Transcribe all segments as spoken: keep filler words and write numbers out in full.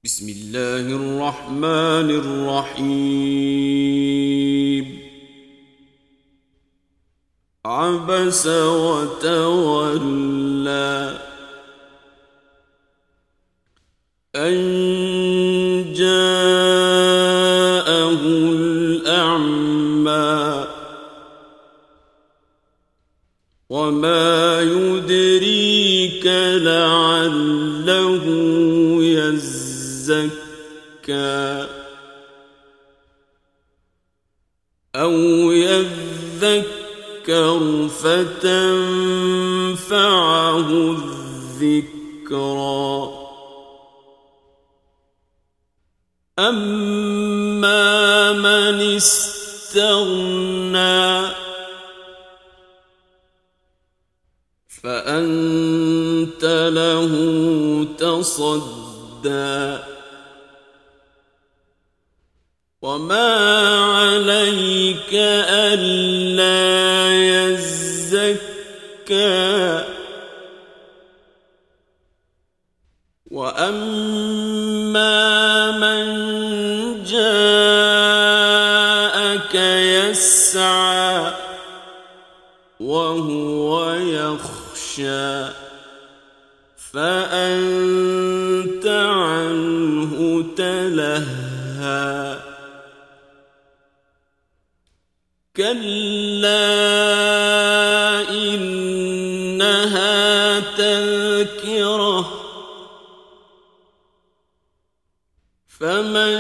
بسم الله الرحمن الرحيم. عبس وتولى أن جاءه الأعمى وما يدريك لعله يزكى أو يذكر فتنفعه الذكرى. أما من استغنى فأنت له تصدى وما عليك ألا يزكى. وأما من جاءك يسعى وهو يخشى فأنت عنه تلهى. كلا إنها تذكرة فمن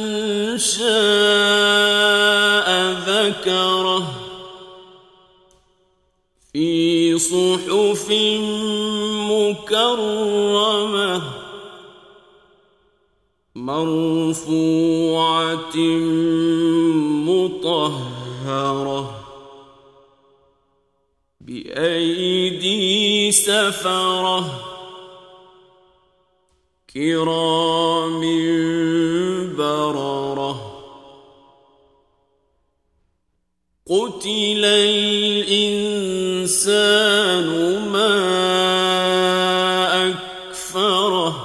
شاء ذكره في صحف مكرمة مرفوعة مطهرة بأيدي سفرة كرام بررة. قتل الإنسان ما أكفره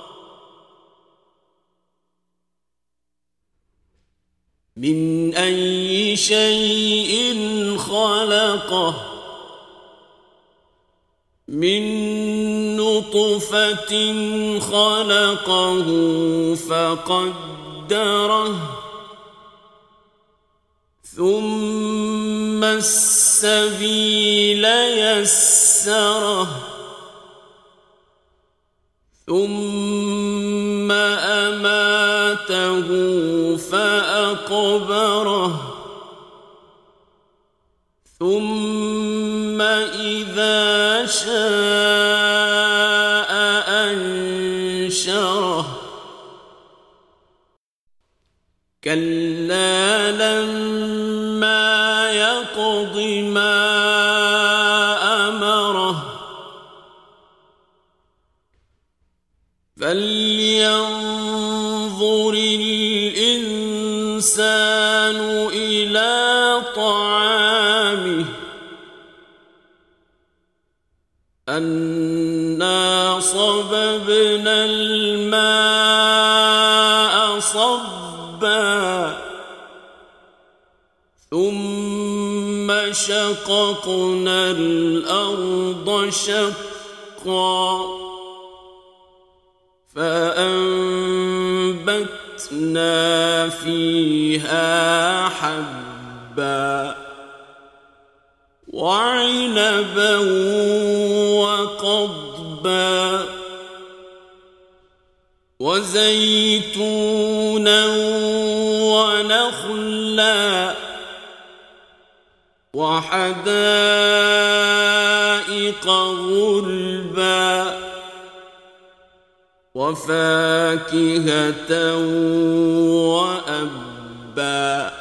من أي شيء خلقه من نطفة خلقه فقدره ثم السبيل يسره ثم أماته فأقبره ثم إذا شاء أنشره. كلا لما يقض ما أمره فلينظر الإنسان إلى طعامه أنا صببنا الماء صبا ثم شققنا الأرض شقا فأنبتنا فيها حبا وعنبا وقضبا وزيتونا ونخلا وحدائق غلبا وفاكهة وأبا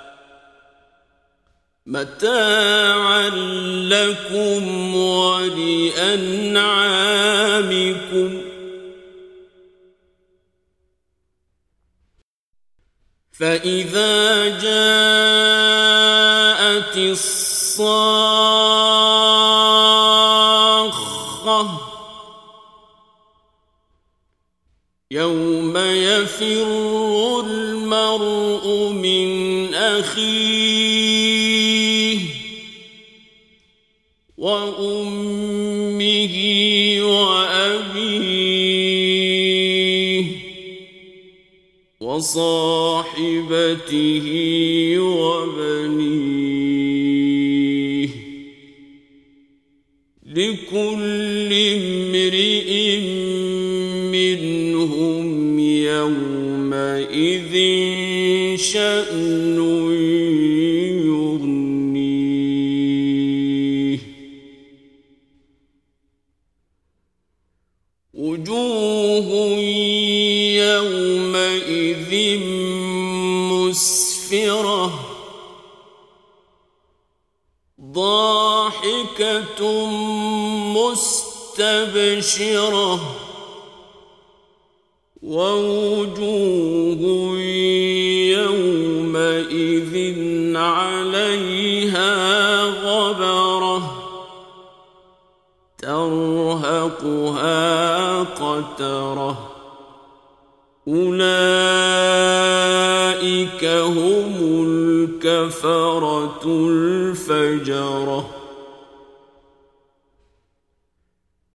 متاعا لكم ولأنعامكم. فإذا جاءت الصاخة يوم يفر المرء من أخيه وأمه وأبيه وصاحبته وبنيه لكل امرئ منهم يومئذ شأن يغنيه وجوه يومئذ مسفرة ضاحكة مستبشرة ووجوه يومئذ عليها غبرة ترهقها قترة أولئك هم الكفرة الفجرة